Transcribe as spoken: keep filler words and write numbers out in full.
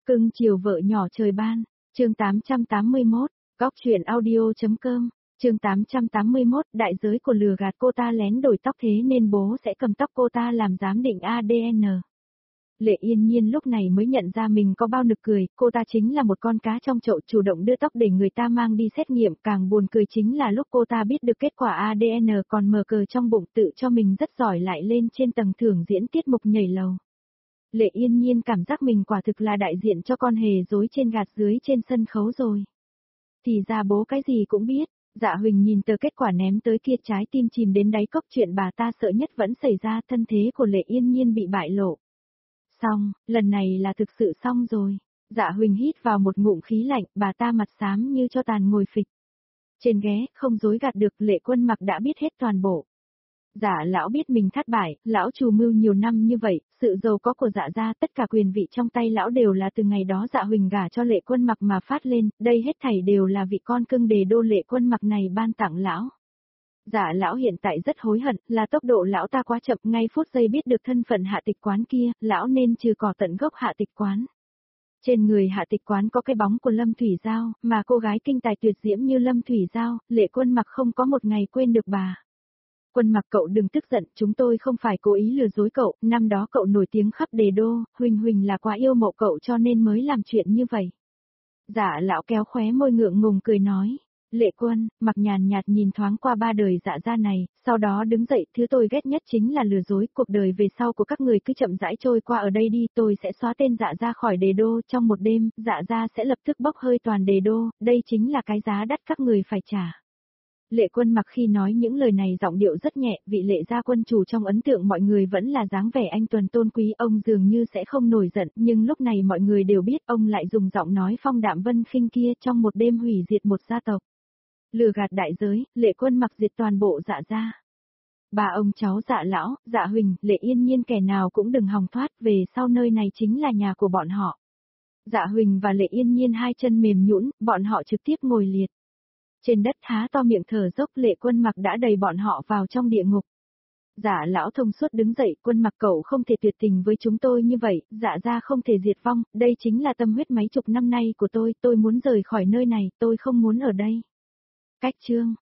Cưng chiều vợ nhỏ trời ban, chương tám trăm tám mươi mốt, góc truyện audio.com, chương tám trăm tám mươi mốt, đại giới của lừa gạt cô ta lén đổi tóc thế nên bố sẽ cầm tóc cô ta làm giám định a đê en. Lệ Yên Nhiên lúc này mới nhận ra mình có bao nực cười, cô ta chính là một con cá trong chậu chủ động đưa tóc để người ta mang đi xét nghiệm, càng buồn cười chính là lúc cô ta biết được kết quả a đê en còn mờ cờ trong bụng tự cho mình rất giỏi lại lên trên tầng thưởng diễn tiết mục nhảy lầu. Lệ Yên Nhiên cảm giác mình quả thực là đại diện cho con hề dối trên gạt dưới trên sân khấu rồi. Thì ra bố cái gì cũng biết, Dạ Huỳnh nhìn tờ kết quả ném tới kia trái tim chìm đến đáy cốc, chuyện bà ta sợ nhất vẫn xảy ra, thân thế của Lệ Yên Nhiên bị bại lộ. Xong, lần này là thực sự xong rồi. Dạ Huỳnh hít vào một ngụm khí lạnh, bà ta mặt xám như cho tàn ngồi phịch trên ghế, không dối gạt được, Lệ Quân Mặc đã biết hết toàn bộ. Dạ lão biết mình thất bại, lão trù mưu nhiều năm như vậy, sự giàu có của dạ gia, tất cả quyền vị trong tay lão đều là từ ngày đó Dạ Huỳnh gả cho Lệ Quân Mặc mà phát lên, đây hết thảy đều là vị con cưng đề đô Lệ Quân Mặc này ban tặng lão. Dạ lão hiện tại rất hối hận, là tốc độ lão ta quá chậm, ngay phút giây biết được thân phận Hạ Tịch Quán kia, lão nên trừ cỏ tận gốc Hạ Tịch Quán. Trên người Hạ Tịch Quán có cái bóng của Lâm Thủy Giao, mà cô gái kinh tài tuyệt diễm như Lâm Thủy Giao, Lệ Quân Mặc không có một ngày quên được bà. Quân Mặc cậu đừng tức giận, chúng tôi không phải cố ý lừa dối cậu, năm đó cậu nổi tiếng khắp đề đô, Huỳnh Huỳnh là quá yêu mộ cậu cho nên mới làm chuyện như vậy. Dạ lão kéo khóe môi ngượng ngùng cười nói. Lệ Quân Mặc nhàn nhạt nhìn thoáng qua ba đời dạ gia này, sau đó đứng dậy, thứ tôi ghét nhất chính là lừa dối, cuộc đời về sau của các người cứ chậm rãi trôi qua ở đây đi, tôi sẽ xóa tên dạ gia khỏi đề đô, trong một đêm, dạ gia sẽ lập tức bốc hơi toàn đề đô, đây chính là cái giá đắt các người phải trả. Lệ Quân Mặc khi nói những lời này giọng điệu rất nhẹ, vị Lệ gia quân chủ trong ấn tượng mọi người vẫn là dáng vẻ anh tuần tôn quý, ông dường như sẽ không nổi giận, nhưng lúc này mọi người đều biết ông lại dùng giọng nói phong đạm vân khinh kia, trong một đêm hủy diệt một gia tộc. Lừa gạt đại giới, Lệ Quân Mặc diệt toàn bộ dạ gia. Ba ông cháu Dạ lão, Dạ Huỳnh, Lệ Yên Nhiên kẻ nào cũng đừng hòng thoát, về sau nơi này chính là nhà của bọn họ. Dạ Huỳnh và Lệ Yên Nhiên hai chân mềm nhũn, bọn họ trực tiếp ngồi liệt trên đất há to miệng thở dốc, Lệ Quân Mặc đã đẩy bọn họ vào trong địa ngục. Dạ lão thông suốt đứng dậy, Quân Mặc cậu không thể tuyệt tình với chúng tôi như vậy, dạ gia không thể diệt vong, đây chính là tâm huyết mấy chục năm nay của tôi, tôi muốn rời khỏi nơi này, tôi không muốn ở đây. Cách chương